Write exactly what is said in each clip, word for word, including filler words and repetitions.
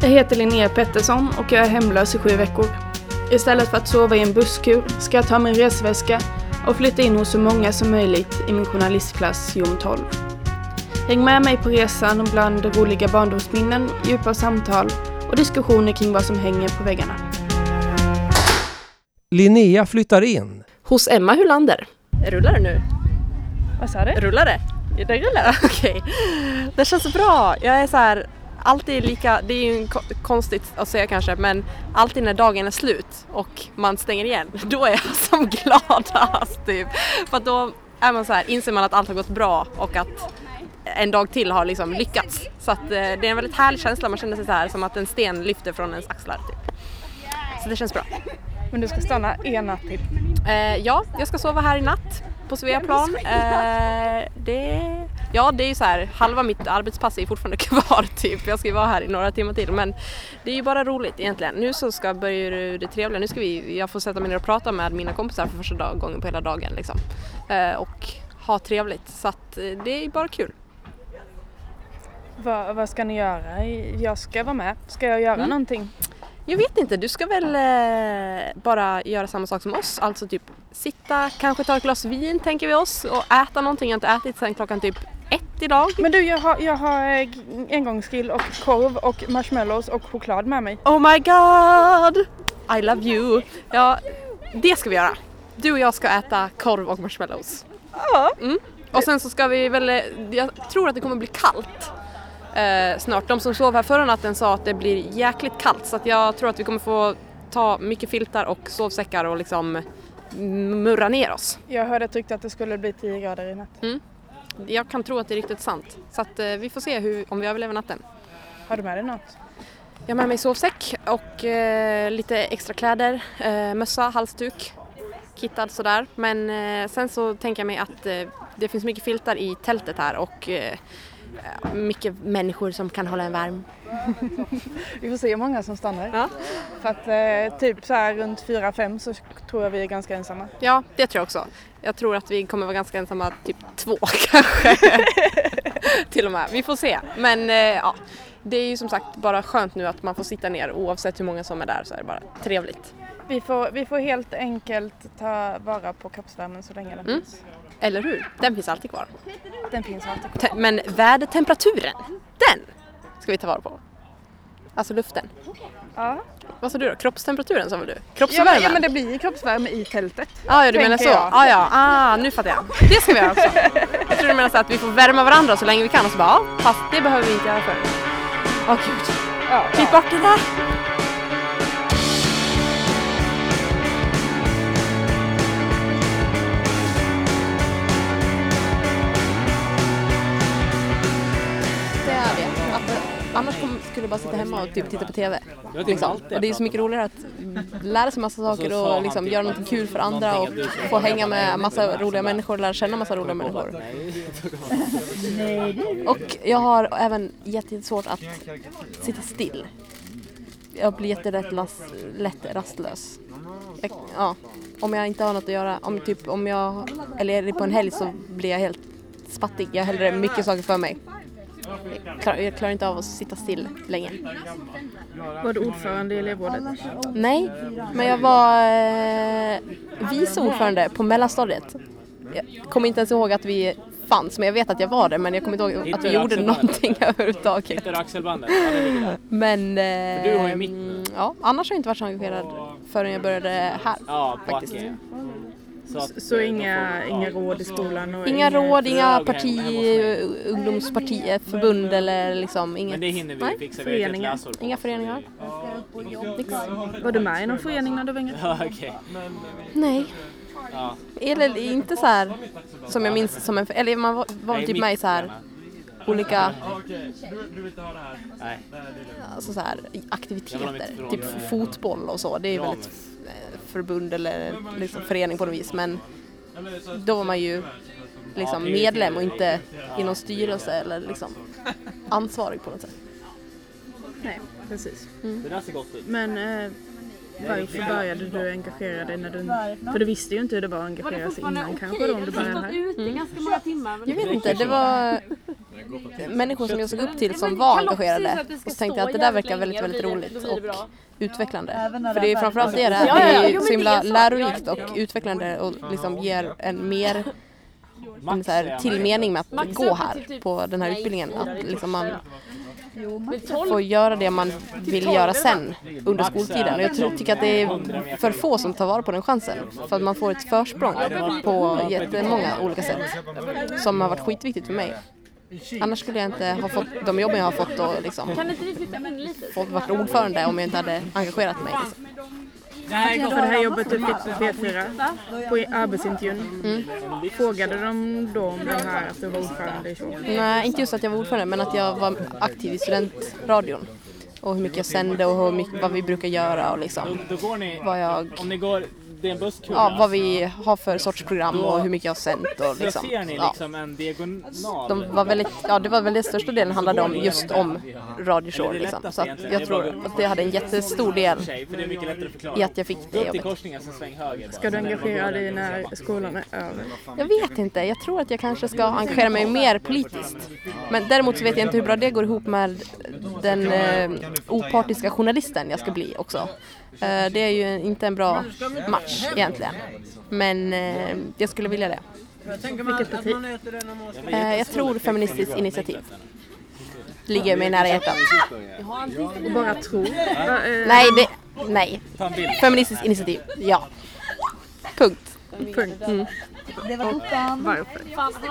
heter Linnea Pettersson och jag är hemlös i sju veckor. Istället för att sova i en busskur ska jag ta min resväska och flytta in hos så många som möjligt i min journalistklass Jom tolv. Häng med mig på resan bland roliga barndomsminnen, djupa samtal och diskussioner kring vad som hänger på väggarna. Linnea flyttar in. Hos Emma Hylander. Rullar det nu? Vad sa du? Rullar det? Det rullar, okej. Okay. Det känns bra. Jag är så här, alltid lika, det är ju konstigt att säga kanske, men alltid när dagen är slut och man stänger igen, då är jag som gladast typ. För att då är man så här, inser man att allt har gått bra och att en dag till har liksom lyckats. Så att det är en väldigt härlig känsla, man känner sig så här som att en sten lyfter från ens axlar typ. Så det känns bra. Men du ska stanna en natt till? Eh, ja, jag ska sova här i natt på Sveaplan. Eh, det, ja, det är ju så här, halva mitt arbetspass är fortfarande kvar typ. Jag ska ju vara här i några timmar till, men det är ju bara roligt egentligen. Nu så ska börja det trevliga. Nu ska vi, jag får sätta mig ner och prata med mina kompisar för första dag, gången på hela dagen liksom. Eh, och ha trevligt. Så att det är bara kul. Va, vad ska ni göra? Jag ska vara med. Ska jag göra mm. någonting? Jag vet inte, du ska väl eh, bara göra samma sak som oss. Alltså typ sitta, kanske ta ett glas vin tänker vi oss. Och äta någonting jag inte ätit sen klockan typ ett idag. Men du, jag har, jag har engångsgrill och korv och marshmallows och choklad med mig. Oh my god! I love you! Ja, det ska vi göra. Du och jag ska äta korv och marshmallows. Ja. Mm. Och sen så ska vi väl, jag tror att det kommer bli kallt. Eh, snart. De som sov här förra natten sa att det blir jäkligt kallt, så att jag tror att vi kommer få ta mycket filtar och sovsäckar och liksom murra ner oss. Jag hörde tyckt att det skulle bli tio grader i natt. Mm. Jag kan tro att det är riktigt sant. Så att eh, vi får se hur, om vi överlever natten. Har du med dig något? Jag har med mig sovsäck och eh, lite extra kläder, eh, mössa, halsduk, kittad sådär. Men eh, sen så tänker jag mig att eh, det finns mycket filtar i tältet här och eh, mycket människor som kan hålla en varm. Vi får se hur många som stannar. Ja. För att eh, typ så här runt fyra fem så tror jag vi är ganska ensamma. Ja, det tror jag också. Jag tror att vi kommer vara ganska ensamma typ två kanske. Till och med. Vi får se. Men eh, ja, det är ju som sagt bara skönt nu att man får sitta ner oavsett hur många som är där, så är det bara trevligt. Vi får, vi får helt enkelt ta vara på kroppsvärmen så länge den mm. finns. Eller hur? Den finns alltid kvar. Den finns alltid kvar. Te- men vädertemperaturen, den ska vi ta vara på. Alltså luften. Ja. Vad sa du då? Kroppstemperaturen sa väl du? Kroppsvärmen? Ja, ja, men det blir kroppsvärme i tältet. Ah, ja, du menar så? Jag. Ah, ja, ah, nu fattar jag. Det ska vi göra också. Jag tror du menar så att vi får värma varandra så länge vi kan och så bara, ja, fast det behöver vi inte göra för. Åh oh, gud. Ja, Klipp ja. bort det där. Annars skulle jag bara sitta hemma och typ titta på tv. Liksom. Och det är så mycket roligare att lära sig massa saker och liksom göra något kul för andra och få hänga med massa roliga människor och lära känna massa roliga människor. Och jag har även jättesvårt att sitta still. Jag blir jättelätt las, lätt rastlös. Jag, ja, om jag inte har något att göra, om, typ, om jag, eller är det på en helg så blir jag helt spattig. Jag har hellre mycket saker för mig. Jag klarar, jag klarar inte av att sitta still länge. Var du ordförande i elevrådet? Nej, men jag var eh, vice ordförande på mellanstadiet. Jag kommer inte ens ihåg att vi fanns, men jag vet att jag var det, men jag kommer inte ihåg att vi gjorde någonting överhuvudtaget. Hittar axelbandet? Men eh, du har ju mitt. Ja, annars har jag inte varit så engagerad förrän jag började här. Ja, faktiskt. Så, att, så inga, inga råd i skolan? Och inga inga råd, inga parti, ungdomsparti, förbund eller liksom inget. Men det hinner vi nej. fixa. Föreningar? Inga föreningar. Nix. Var du med i någon förening när du var yngre? Ja, okej. Okay. Nej. Ja. Eller inte så här som jag minns som en, eller man var, var nej, typ med i så här olika alltså så här aktiviteter, typ fotboll och så. Det är väl ett förbund eller liksom förening på något vis, men då var man ju liksom medlem och inte i någon styrelse eller liksom ansvarig på något sätt. Nej, precis. Mm. Det där ser gott ut. Men eh, Varför började du engagera dig när du... För du visste ju inte hur det var att engagera sig innan kanske då, om du började här. Mm. Jag vet inte, det var människor som jag såg upp till som var engagerade. Och så tänkte jag att det där verkar väldigt, väldigt roligt och utvecklande. För det är framförallt det här. Det är så himla lärorikt och utvecklande och liksom ger en mer en så här tillmening med att gå här på den här utbildningen. Att liksom man får göra det man vill göra sen under skoltiden. Och jag tror, tycker att det är för få som tar vara på den chansen. För att man får ett försprång på jättemånga olika sätt. Som har varit skitviktigt för mig. Annars skulle jag inte ha fått de jobben jag har fått och liksom fått varit ordförande om jag inte hade engagerat mig. Liksom. För det här jobbet du fick på P fyra, på arbetsintervjun, mm. frågade de då om det här att du var ordförande i show? Nej, inte just att jag var ordförande, men att jag var aktiv i studentradion. Och hur mycket jag sände och hur mycket, vad vi brukar göra och liksom Då, då går ni, vad jag... om ni går, det är en busskur. Ja, vad vi har för sorts program och hur mycket jag har sänt och liksom. Så ser ni liksom ja. en diagonal. De var väldigt, ja, det var väl det största delen handlade om just om radioshow liksom. Så att jag tror att det hade en jättestor del i att jag fick det jobbet. Ska du engagera dig när skolan är över? Jag vet inte, jag tror att jag kanske ska engagera mig mer politiskt. Men däremot så vet jag inte hur bra det går ihop med den eh, opartiska journalisten jag ska bli också. Eh, det är ju inte en bra match egentligen. Men eh, jag skulle vilja det. Vilket parti? Eh, jag tror Feministiskt initiativ. Ligger mig nära hjärtat. Och bara tro? Nej, det, nej. Feministiskt initiativ, ja. Punkt. Punkt. Mm. Och varför?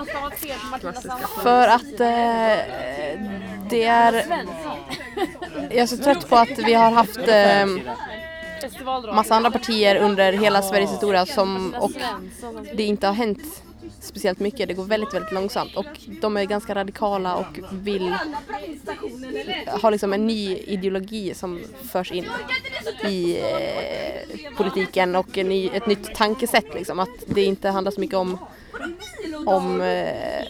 För att eh, det är... Jag är så trött på att vi har haft eh, massa andra partier under hela Sveriges historia som, och det inte har hänt speciellt mycket. Det går väldigt, väldigt långsamt och de är ganska radikala och vill ha liksom en ny ideologi som förs in i eh, politiken och en ny, ett nytt tankesätt liksom. Att det inte handlar så mycket om om eh,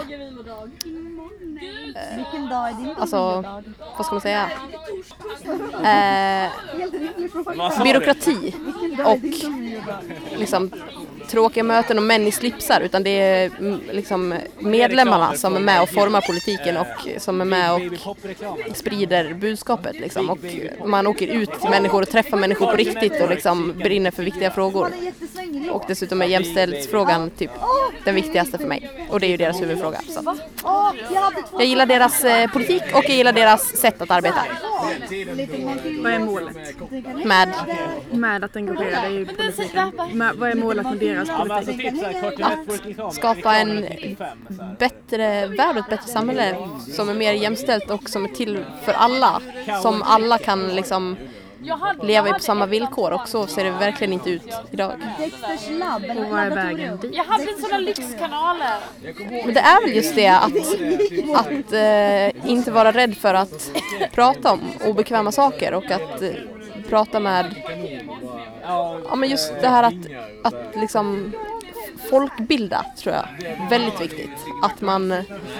alltså, vad ska man säga? Eh, byråkrati och liksom tråkiga möten och män i slipsar, utan det är liksom medlemmarna som är med och formar politiken och som är med och sprider budskapet liksom. Och man åker ut till människor och träffar människor på riktigt och liksom brinner för viktiga frågor. Och dessutom är jämställdhetsfrågan typ den viktigaste för mig. Och det är ju deras huvudfråga. Så. Jag gillar deras eh, politik och jag gillar deras sätt att arbeta. Vad är målet? Med? Med att engagera dig i politiken. Med, vad är målet med deras politik? Att skapa en bättre värld och ett bättre samhälle som är mer jämställt och som är till för alla. Som alla kan liksom leva på samma villkor, och så ser det verkligen inte ut idag. Och vad är vägen dit? Jag hade sådana lyxkanaler. Men det är väl just det att, att eh, inte vara rädd för att prata om obekväma saker och att eh, prata med ja, men just det här att, att liksom folkbilda, tror jag, väldigt viktigt. Att man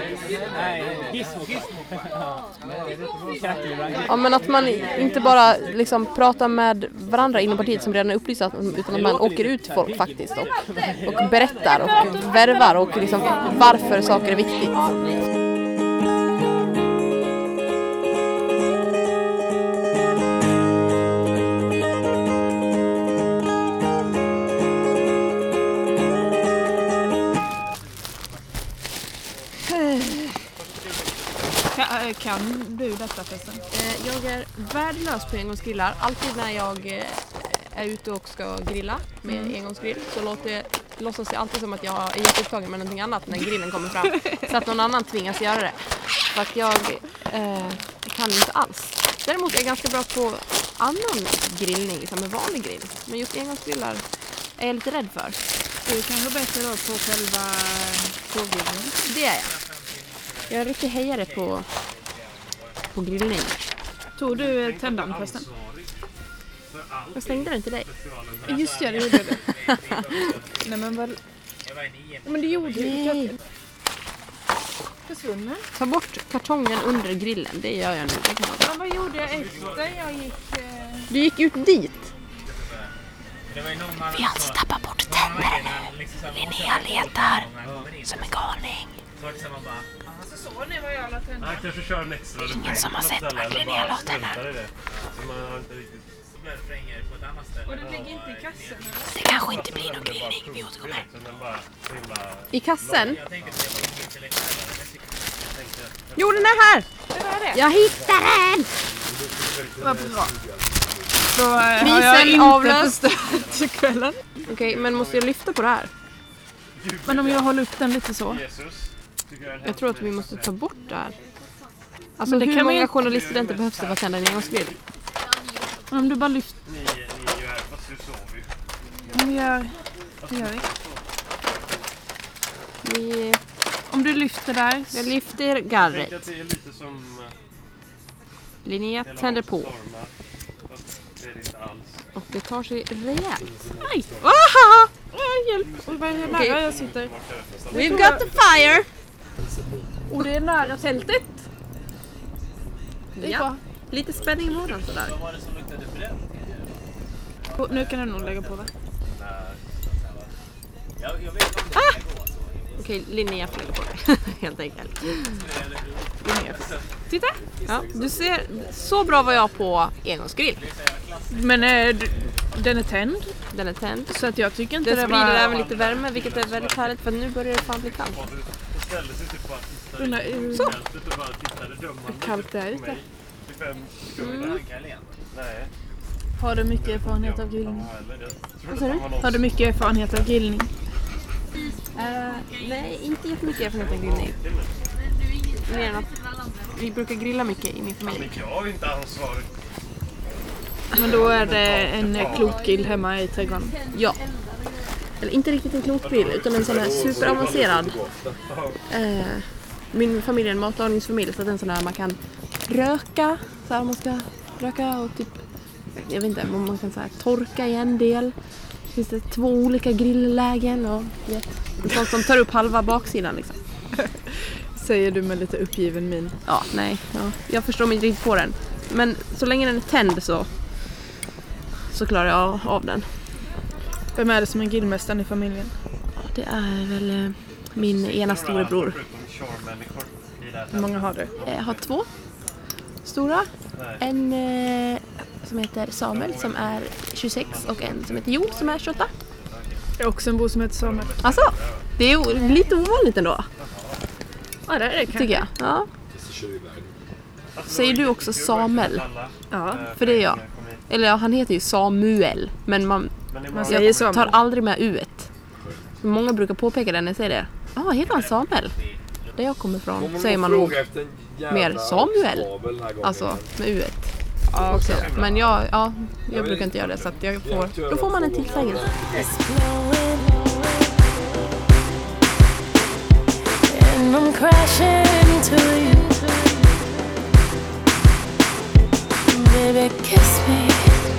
ja, men att man inte bara liksom pratar med varandra inom partiet som redan är upplysta, utan att man åker ut folk faktiskt och, och berättar och värvar och liksom varför saker är viktigt. Kan du detta förresten? Jag är värdelös på engångsgrillar. Alltid när jag är ute och ska grilla med mm. engångsgrill så låter jag, låtsas jag alltid som att jag är jätteupptagen med någonting annat när grillen kommer fram. Så att någon annan tvingas göra det. För att jag eh, kan inte alls. Däremot är jag ganska bra på annan grillning, liksom en vanlig grill. Men just engångsgrillar är jag lite rädd för. Du kanske bättre då på själva pågrillningen? Det är jag. Jag är riktigt hejare på, på grillning. Tog du tändaren förresten? Jag stängde den till dig. Just det, det gjorde du. Nej men vad... Men det gjorde du. Försvunnen. Ta bort kartongen under grillen, det gör jag nu. Men vad gjorde jag efter jag gick... Eh... Du gick ut dit? Vi har alltså tappat bort tänder. Linnea letar som en galning. Ingen som har sett att Linnea la tänder. Och det ligger inte i kassen? Det kanske inte blir någon grillning, vi återkommer. I kassen? Jo, den är här! Jag hittar den! Vad bra. Då eh, har Krisen jag inte avlöst. förstört till kvällen. Okej, okay, men måste jag lyfta på det här? Men om jag håller upp den lite så. Jag tror att vi måste ta bort det här. Alltså Men det hur kan man många ju- journaliststudenter behövs det för att tända en engångsgrill? Men om du bara lyfter. Om vi gör... Det gör vi. Vi, Om du lyfter där. jag lyfter garret. Det är lite som Linnea tänder på. det är inte alls. Och det tar sig rejält. Nej! Aha! Åh, hjälp! Oj, vad är det Okej. nära jag sitter? We've got the fire! Och det är nära tältet. Det är Ja, bra. lite spänning i morgon sådär. Och nu kan du nog lägga på det. Okej, Linnea får lägga på det. Helt enkelt. Titta! Ja, du ser, så bra var jag på engångsgrill. Men eh, d- den är tänd. Den är tänd. Så att jag tycker inte Den det sprider var... även lite värme, vilket är väldigt härligt för nu börjar det fan bli kallt. Det ställde sig typ bara tittade Undrar i hur fältet och bara tittade dömande kallt det är på ute. mig i fem sekunder. Nej, Har du mycket erfarenhet av grillning? heller. Jag Vad trodde sa att du? han var någon Har du mycket erfarenhet av grillning? Uh, nej, inte jättemycket erfarenhet av grillning. Mer än att vi brukar grilla mycket i min familj. Men jag har inte ansvaret. Men då är det en eh, klok grill hemma i trädgården. Ja. Eller inte riktigt en klokgrill utan en sån här superavancerad. Eh, min familj är en matlagningsfamilj så att det är en sån här man kan röka. Så här man ska röka och typ, jag vet inte, man kan så här torka i en del. Finns det två olika grilllägen och vet, sånt som tar upp halva baksidan liksom. Säger du med lite uppgiven min. Ja, nej. Ja. Jag förstår mig inte riktigt på den. Men så länge den är tänd så så klarar jag av den. Vem är det som är grillmästaren i familjen? Det är väl eh, min ena storebror. Förutom shore-människor i det här Hur många har du? Jag har två stora. En eh, som heter Samuel som är tjugosex och en som heter Joel som är tjugoåtta. Jag har också en bo som heter Samuel. Alltså, det är o- lite ovanligt ändå, Ja, det är det tycker jag. Ja. Säger du också Samuel? Ja. För det är jag. Eller ja, han heter ju Samuel. Men man, Man säger jag Samuel. tar aldrig med uet. Många brukar påpeka det när jag säger det. Ja, ah, heter han Samuel? Där jag kommer ifrån säger man nog mer Samuel. Alltså med uet. Ja, Också. Men jag, ja, jag brukar inte göra det så att jag får, då får man en tillsägelse. And I'm crashing into you. Baby, kiss me.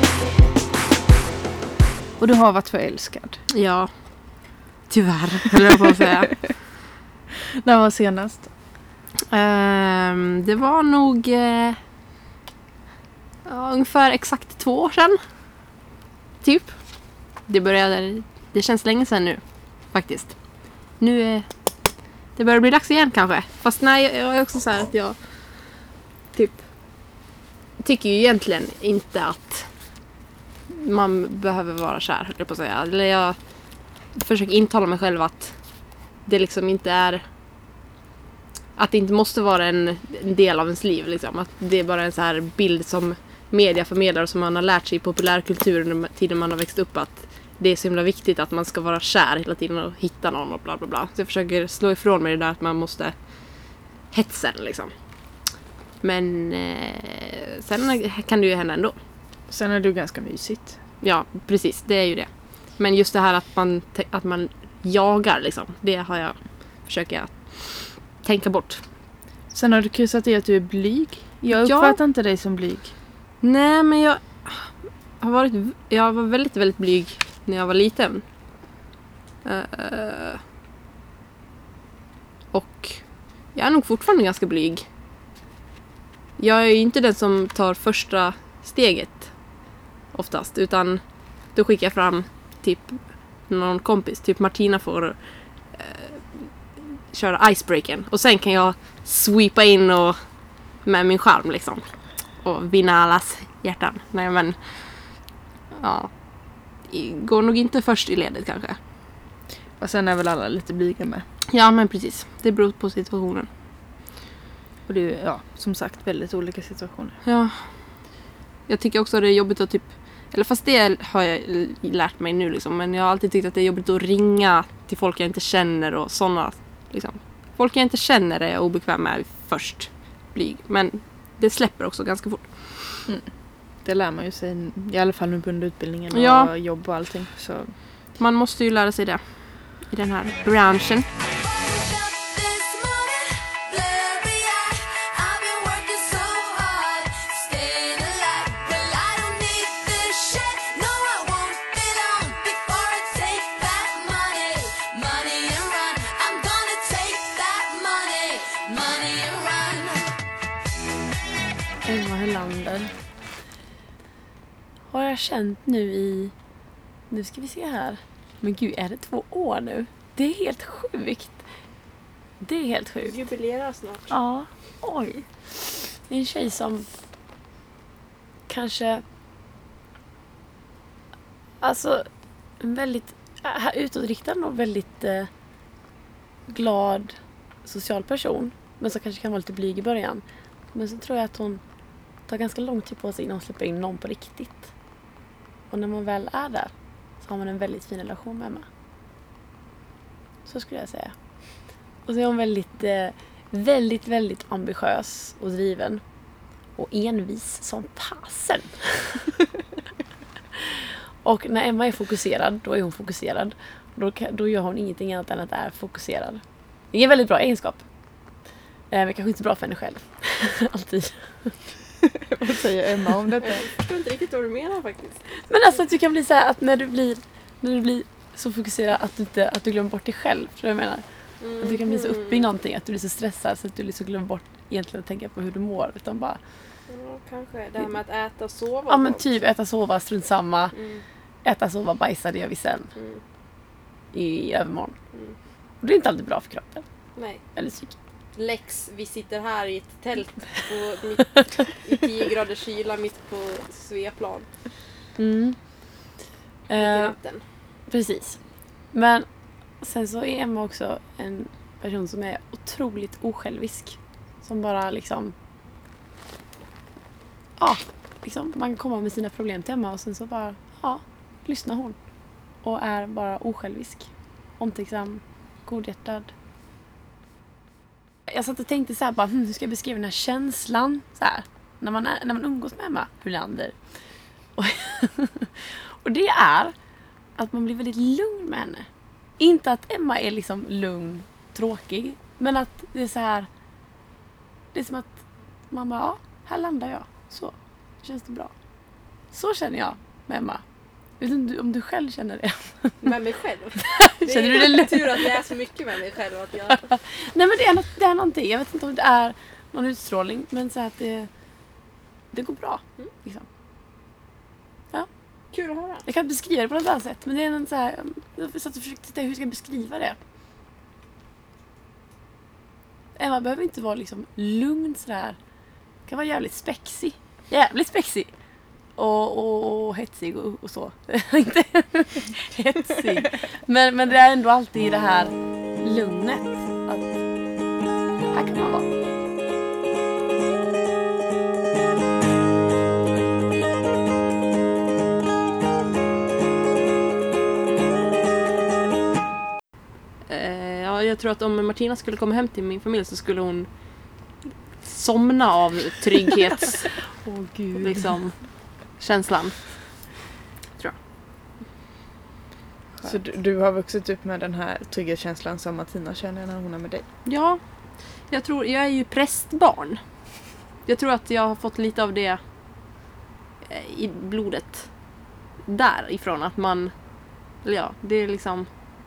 Och du har varit förälskad. Ja, tyvärr, höll jag på att säga. När var senast? Ehm, det var nog eh, ja, ungefär exakt två år sedan. Typ. Det började, det känns länge sedan nu, faktiskt. Nu är det börjar bli dags igen kanske. Fast nej, jag är också så här att jag typ tycker ju egentligen inte att man behöver vara kär, höll jag på att säga. Eller jag försöker intala mig själv att det liksom inte är, att det inte måste vara en, en del av ens liv liksom. Att det är bara en så här bild som media förmedlar och som man har lärt sig i populärkulturen under tiden man har växt upp, att det är så himla viktigt att man ska vara kär hela tiden och hitta någon och bla bla bla. Så jag försöker slå ifrån mig det där att man måste hetsen liksom. Men eh, sen kan det ju hända ändå. Sen är du ganska mysigt. Ja, precis. Det är ju det. Men just det här att man, att man jagar liksom. Det har jag försöker jag tänka bort. Sen har du kryssat i att du är blyg. Jag Ja. uppfattar inte dig som blyg. Nej, men jag har varit, jag var väldigt, väldigt blyg när jag var liten. Uh, och jag är nog fortfarande ganska blyg. Jag är ju inte den som tar första steget oftast, utan då skickar jag fram typ någon kompis. Typ Martina får eh, köra icebreaken. Och sen kan jag sweepa in och med min charm liksom. Och vinna allas hjärtan. Nej men, ja. Går nog inte först i ledet kanske. Och sen är väl alla lite blyga med. Ja men precis. Det beror på situationen. Och det är ju, ja, som sagt väldigt olika situationer. Ja. Jag tycker också att det är jobbigt att typ, eller fast det har jag lärt mig nu liksom, men jag har alltid tyckt att det är jobbigt att ringa till folk jag inte känner och sådana liksom. Folk jag inte känner är jag obekväm med först. Blyg. Men det släpper också ganska fort. Mm. Det lär man ju sig i alla fall med under utbildningen och ja. jobb och allting. Så. Man måste ju lära sig det i den här branschen. Emma Helander har jag känt nu i, nu ska vi se här, men gud, är det två år nu? Det är helt sjukt. Det är helt sjukt. Jubilerar snart. Ja, oj. Det är en tjej som kanske, alltså en väldigt äh, utåtriktad och väldigt eh, glad social person, men så kanske kan vara lite blyg i början. Men så tror jag att hon tar ganska lång tid på sig innan hon släpper in någon på riktigt. Och när man väl är där så har man en väldigt fin relation med Emma. Så skulle jag säga. Och så är hon väldigt, eh, väldigt, väldigt ambitiös och driven. Och envis som passen. Och när Emma är fokuserad, då är hon fokuserad. Då, då gör hon ingenting annat än att är fokuserad. Det är en väldigt bra egenskap. Eh, men kanske inte bra för henne själv. Alltid. Vad säger Emma om detta? Jag förstår inte riktigt vad du menar faktiskt. Men alltså att du kan bli så här att när du blir när du blir så fokuserad att du inte att du glömmer bort dig själv, tror jag menar. Mm. Att du kan bli så uppe i någonting att du blir så stressad så att du liksom glömmer bort egentligen att tänka på hur du mår, utan bara ja, kanske det här med att äta och sova. Ja men typ äta sova strunt samma. Mm. Äta sova bajsa, det gör vi sen. Mm. I övermorgon. Mm. Och det är inte alltid bra för kroppen. Nej. Eller psyk. Lex, vi sitter här i ett tält på mitt, i tio graders kyla mitt på Sveaplan. Mm. Eh, natten. precis. Men sen så är Emma också en person som är otroligt osjälvisk. Som bara liksom ja, liksom man kan komma med sina problem till Emma och sen så bara ja, lyssnar hon. Och är bara osjälvisk. Omtänksam, godhjärtad. Jag satt och tänkte så här bara, hm, hur ska jag beskriva den här känslan så här, när man är, när man umgås med Emma Helander. Och, och det är att man blir väldigt lugn med henne. Inte att Emma är liksom lugn, tråkig, men att det är så här, det är som att man bara, ja, här landar jag. Så, känns det bra. Så känner jag med Emma. Vet du om du själv känner det? Med mig själv? Det Känner är du det tur att jag är så mycket med mig själv. Att jag... Nej men det är, något, det är någonting. Jag vet inte om det är någon utstrålning. Men så att det, det går bra. Mm. Liksom. Ja. Kul att höra. Jag kan inte beskriva det på något annat sätt. Men det är något så här. Jag satt och försökte titta hur ska jag beskriva det. Emma behöver inte vara liksom lugn sådär. Det kan vara jävligt spexig. Jävligt spexig. Och, och, och hetsig och, och så. Inte hetsig. Men, men det är ändå alltid det här lugnet. Att här kan man vara. Eh, ja, jag tror att om Martina skulle komma hem till min familj så skulle hon somna av trygghets... Åh gud. Liksom... känslan, tror jag. Så du, du har vuxit upp med den här trygghetskänslan som Martina känner när hon är med dig? Ja, jag tror, jag är ju prästbarn. Jag tror att jag har fått lite av det i blodet därifrån, att man, eller ja, det är liksom,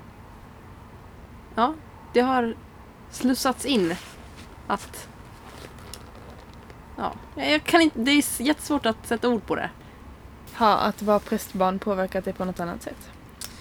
ja, det har slussats in att, ja, jag kan inte, det är jättesvårt att sätta ord på det. Har att vara prästbarn påverkat dig på något annat sätt?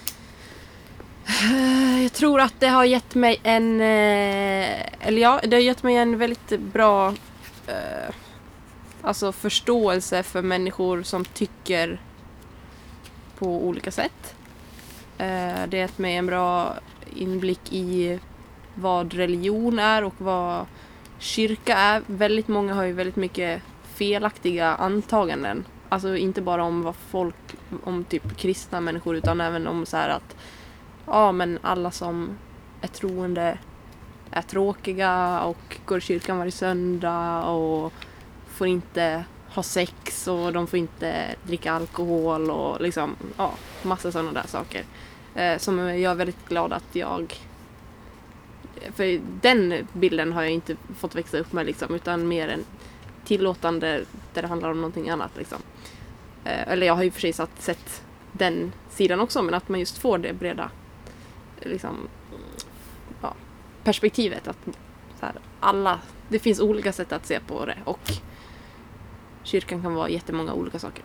Jag tror att det har gett mig en... Eller ja, det har gett mig en väldigt bra eh, alltså förståelse för människor som tycker på olika sätt. Eh, det har gett mig en bra inblick i vad religion är och vad kyrka är. Väldigt många har ju väldigt mycket felaktiga antaganden. Alltså inte bara om vad folk, om typ kristna människor, utan även om så här att ja, men alla som är troende är tråkiga och går i kyrkan varje söndag och får inte ha sex och de får inte dricka alkohol och liksom, ja, massa sådana där saker. Eh, som jag är väldigt glad att jag... För den bilden har jag inte fått växa upp med liksom, utan mer en tillåtande där det handlar om någonting annat liksom. Eh, eller jag har ju för sig satt, sett den sidan också, men att man just får det breda liksom, ja, perspektivet att så här, alla, det finns olika sätt att se på det och kyrkan kan vara jättemånga olika saker.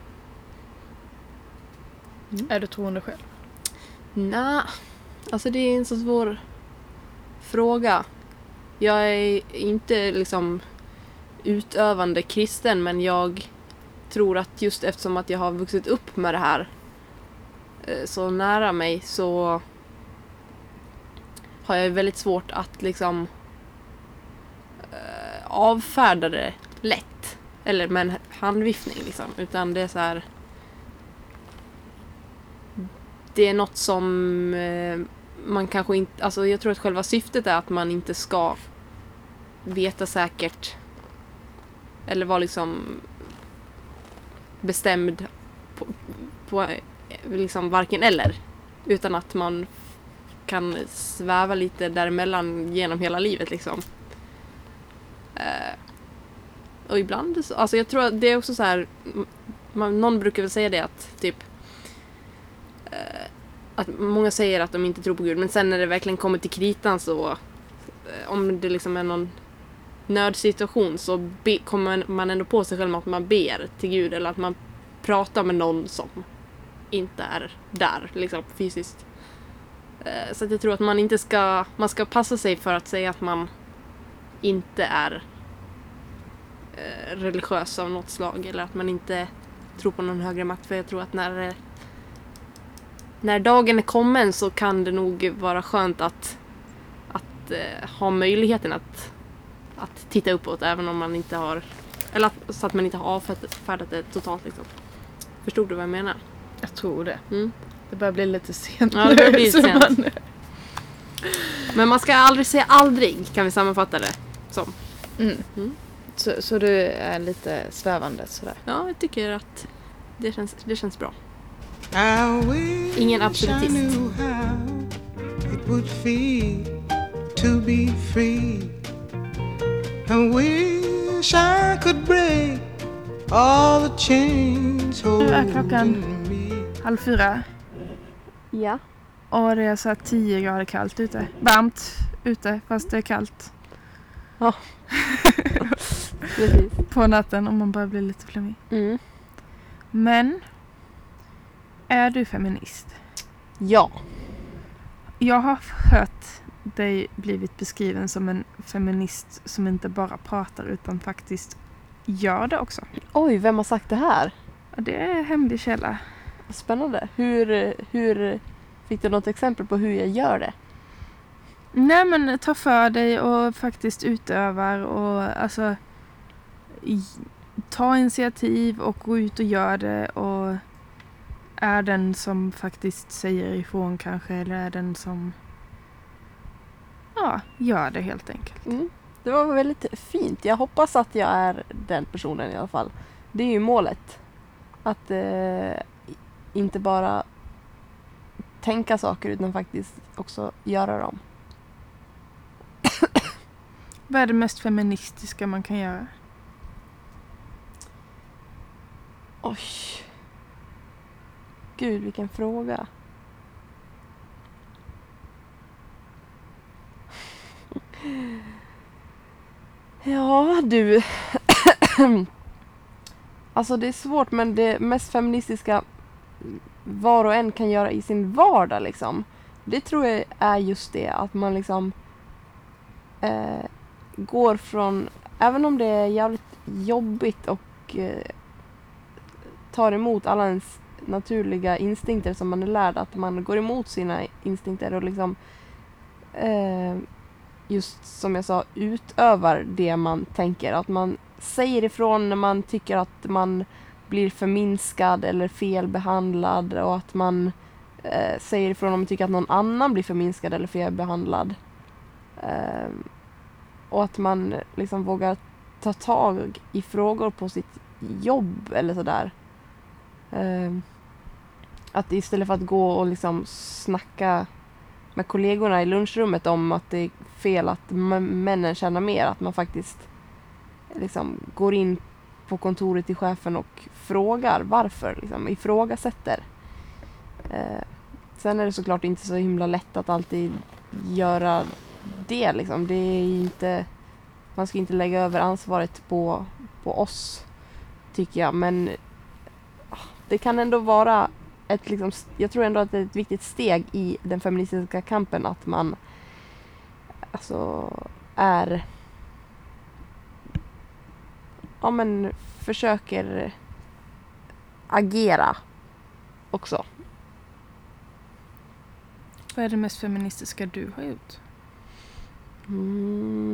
Mm. Är du troende själv? Nej, alltså det är en så svår fråga. Jag är inte liksom utövande kristen, men jag tror att just eftersom att jag har vuxit upp med det här så nära mig, så har jag väldigt svårt att liksom äh, avfärda det lätt. Eller med en handviftning liksom. Utan det är så här... Det är något som äh, man kanske inte... Alltså jag tror att själva syftet är att man inte ska veta säkert. Eller vara liksom bestämd på, på liksom varken eller. Utan att man kan sväva lite däremellan genom hela livet liksom. Eh, och ibland, alltså jag tror att det är också så här, man, någon brukar väl säga det att typ eh, att många säger att de inte tror på Gud, men sen när det verkligen kommer till kritan så eh, om det liksom är någon nödsituation så be, kommer man ändå på sig själv med att man ber till Gud, eller att man pratar med någon som inte är där liksom fysiskt. Så att jag tror att man inte ska, man ska passa sig för att säga att man inte är eh, religiös av något slag, eller att man inte tror på någon högre makt. För jag tror att när när dagen är kommen så kan det nog vara skönt att att eh, ha möjligheten att att titta uppåt, även om man inte har, eller att, så att man inte har avfärdat det totalt liksom. Förstod du vad jag menar? Jag tror det. Mm. Det börjar bli lite sent. Ja, det börjar bli så sent. Man... Men man ska aldrig säga aldrig, kan vi sammanfatta det som. Mm. Mm. Så, så du är lite svävande sådär? Ja, jag tycker att det känns, det känns bra. Ingen absolutist. It would feel to be free. I wish I could break all the chains Nu är holding klockan me. halv fyra. Ja. Och det är så här tio grader kallt ute. Varmt ute, fast det är kallt. Ja. Precis. På natten om man bara blir lite flummig. Mm. Men är du feminist? Ja. Jag har hört dig blivit beskriven som en feminist som inte bara pratar utan faktiskt gör det också. Oj, vem har sagt det här? Och det är hemlig källa. Spännande. Hur, hur fick du något exempel på hur jag gör det? Nej, men ta för dig och faktiskt utövar och alltså i, ta initiativ och gå ut och gör det, och är den som faktiskt säger ifrån kanske, eller är den som ja, gör det helt enkelt. Mm. Det var väldigt fint. Jag hoppas att jag är den personen i alla fall. Det är ju målet. Att eh, inte bara tänka saker utan faktiskt också göra dem. Vad är det mest feministiska man kan göra? Oj. Gud, vilken fråga. Ja, du. Alltså det är svårt, men det mest feministiska var och en kan göra i sin vardag liksom. Det tror jag är just det, att man liksom eh, går från, även om det är jävligt jobbigt och eh, tar emot alla ens naturliga instinkter som man är lärd, att man går emot sina instinkter och liksom eh, just som jag sa, utövar det man tänker. Att man säger ifrån när man tycker att man blir förminskad eller felbehandlad, och att man eh, säger ifrån om man tycker att någon annan blir förminskad eller felbehandlad. Eh, och att man liksom vågar ta tag i frågor på sitt jobb eller sådär. Eh, att istället för att gå och liksom snacka med kollegorna i lunchrummet om att det är fel att m- männen tjänar mer, att man faktiskt liksom går in på kontoret till chefen och frågar varför, liksom ifrågasätter. Eh, sen är det såklart inte så himla lätt att alltid göra det liksom. Det är inte, man ska inte lägga över ansvaret på, på oss, tycker jag, men det kan ändå vara ett liksom, jag tror ändå att det är ett viktigt steg i den feministiska kampen att man alltså är ja men försöker agera också. Vad är det mest feministiska du har gjort? Mm.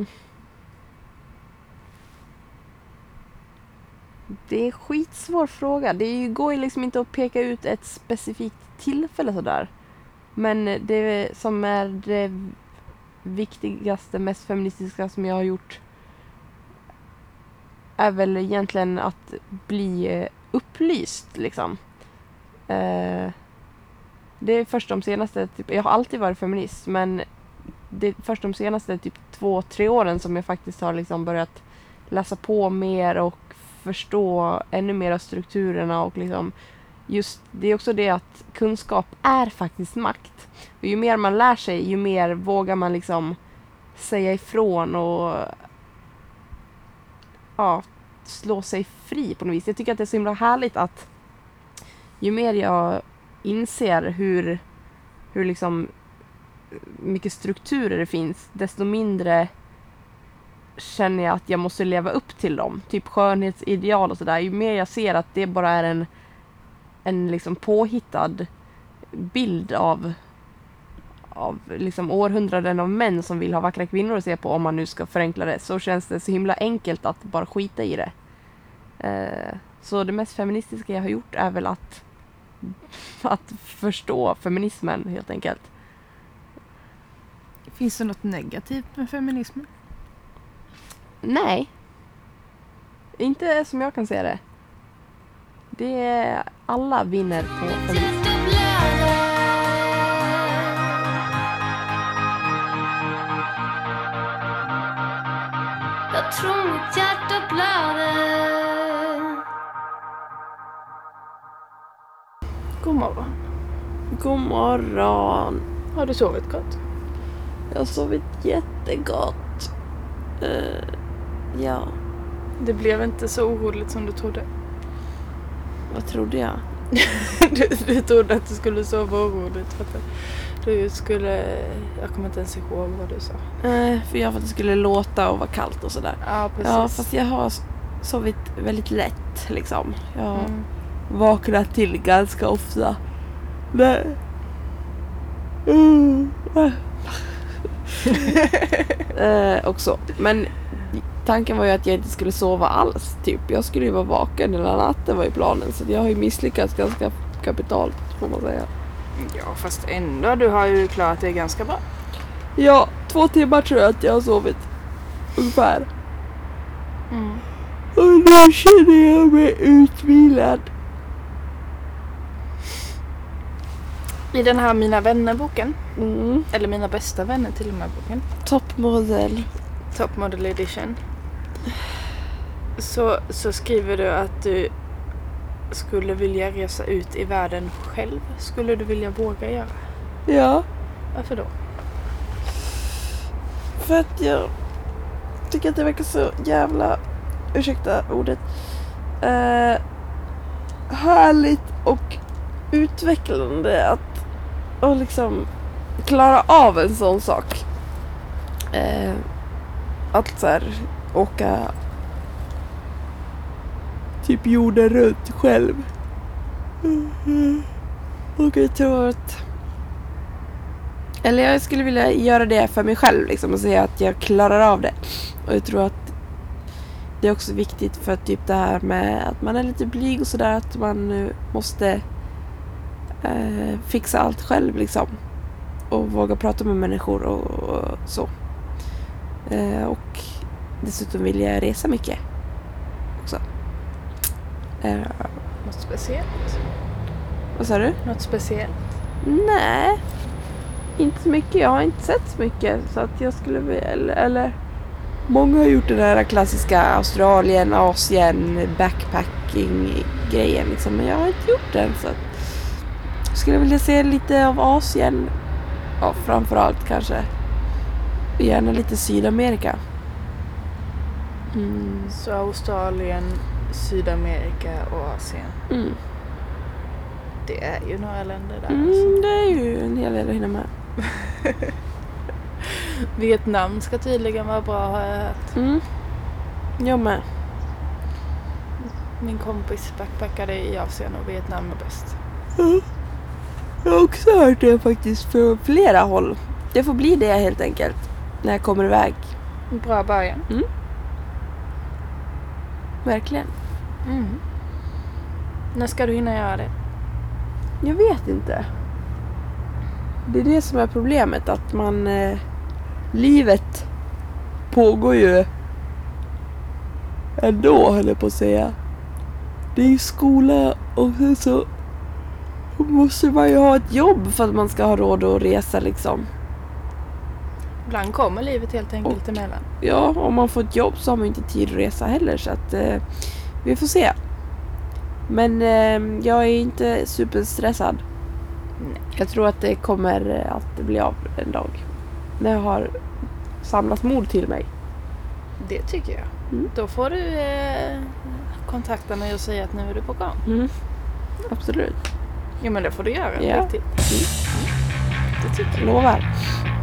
Det är en skitsvår fråga. Det går ju liksom inte att peka ut ett specifikt tillfälle sådär. Men det som är det viktigaste, mest feministiska som jag har gjort är väl egentligen att bli upplyst liksom. Eh, det är först de senaste, typ, jag har alltid varit feminist, men det är först de senaste typ två, tre åren som jag faktiskt har liksom börjat läsa på mer och förstå ännu mer av strukturerna, och liksom just det är också det att kunskap är faktiskt makt. Och ju mer man lär sig, ju mer vågar man liksom säga ifrån och ja, slå sig fri på något vis. Jag tycker att det är så himla härligt att ju mer jag inser hur hur liksom mycket strukturer det finns, desto mindre känner jag att jag måste leva upp till dem. Typ skönhetsideal och sådär. Ju mer jag ser att det bara är en en liksom påhittad bild av av liksom århundraden av män som vill ha vackra kvinnor att se på, om man nu ska förenkla det, så känns det så himla enkelt att bara skita i det. Eh, så det mest feministiska jag har gjort är väl att att förstå feminismen helt enkelt. Finns det något negativt med feminismen? Nej. Inte som jag kan se det. Det är, alla vinner på feminism. Jag tror mitt hjärta blöder. God morgon. God morgon. Har du sovit gott? Jag har sovit jättegott. Uh, ja. Det blev inte så oroligt som du trodde. Vad trodde jag? du, du trodde att du skulle sova oroligt för att du skulle, jag kommer inte ens ihåg vad du sa. Nej, uh, för jag för att det skulle låta och vara kallt och sådär. Ja, precis. Ja, fast jag har sovit väldigt lätt liksom. Jag har Mm. vaknat till ganska ofta. Nej. Mm. uh, också. Men tanken var ju att jag inte skulle sova alls. Typ. Jag skulle ju vara vaken hela natten, var ju planen. Så jag har ju misslyckats ganska kapitalt, får man säga. Ja, fast ändå, du har ju klarat det ganska bra. Ja, två timmar tror jag att jag har sovit. Ungefär. Mm. Och nu känner jag mig utvilad. I den här Mina vänner-boken, Mm. eller Mina bästa vänner till och med boken, Toppmodell. Top Model Edition, så, så skriver du att du skulle vilja resa ut i världen själv. Skulle du vilja våga göra? Ja. Varför då? För att jag tycker att det verkar så jävla, ursäkta ordet, eh, härligt och utvecklande att och liksom klara av en sån sak. Eh, att så här, åka typ jorden runt själv. Mm. Och jag tror att eller jag skulle vilja göra det för mig själv liksom, och säga att jag klarar av det. Och jag tror att det är också viktigt för typ det här med att man är lite blyg och sådär, att man måste eh, fixa allt själv liksom. Och våga prata med människor och, och så. Eh, och dessutom vill jag resa mycket också. Eh, Något speciellt? vad sa du? Något speciellt? Nej, inte så mycket. Jag har inte sett så mycket. Så att jag skulle väl, eller många har gjort den här klassiska Australien, Asien, backpacking-grejen liksom. Men jag har inte gjort den, så att jag skulle vilja se lite av Asien. Ja, framförallt kanske. Gärna lite Sydamerika. Mm. Så Australien, Sydamerika och Asien. Mm. Det är ju några länder där. Mm, alltså. det är ju en hel del att hinna med. Vietnam ska tydligen vara bra, har jag hört. Mm. Jag med. Min kompis backpackade i Asien och Vietnam är bäst. Mm. Jag har också hört det faktiskt från flera håll. Det får bli det helt enkelt. När jag kommer iväg. En bra början. Mm. Verkligen. Mm. När ska du hinna göra det? Jag vet inte. Det är det som är problemet. Att man... Eh, livet pågår ju ändå, höll jag på att säga. Det är ju skola och sen så måste man ju ha ett jobb för att man ska ha råd att resa liksom. Ibland kommer livet helt enkelt Och- emellan. Ja, om man får ett jobb så har man inte tid att resa heller, så att eh, vi får se. Men eh, jag är inte superstressad. Nej. Jag tror att det kommer eh, att bli av en dag. När jag har samlat mod till mig. Det tycker jag. Mm. Då får du eh, kontakta mig och säga att nu är du på gång. Mm. Absolut. Jo, men det får du göra. Ja. Riktigt. Det tycker jag. Lovar.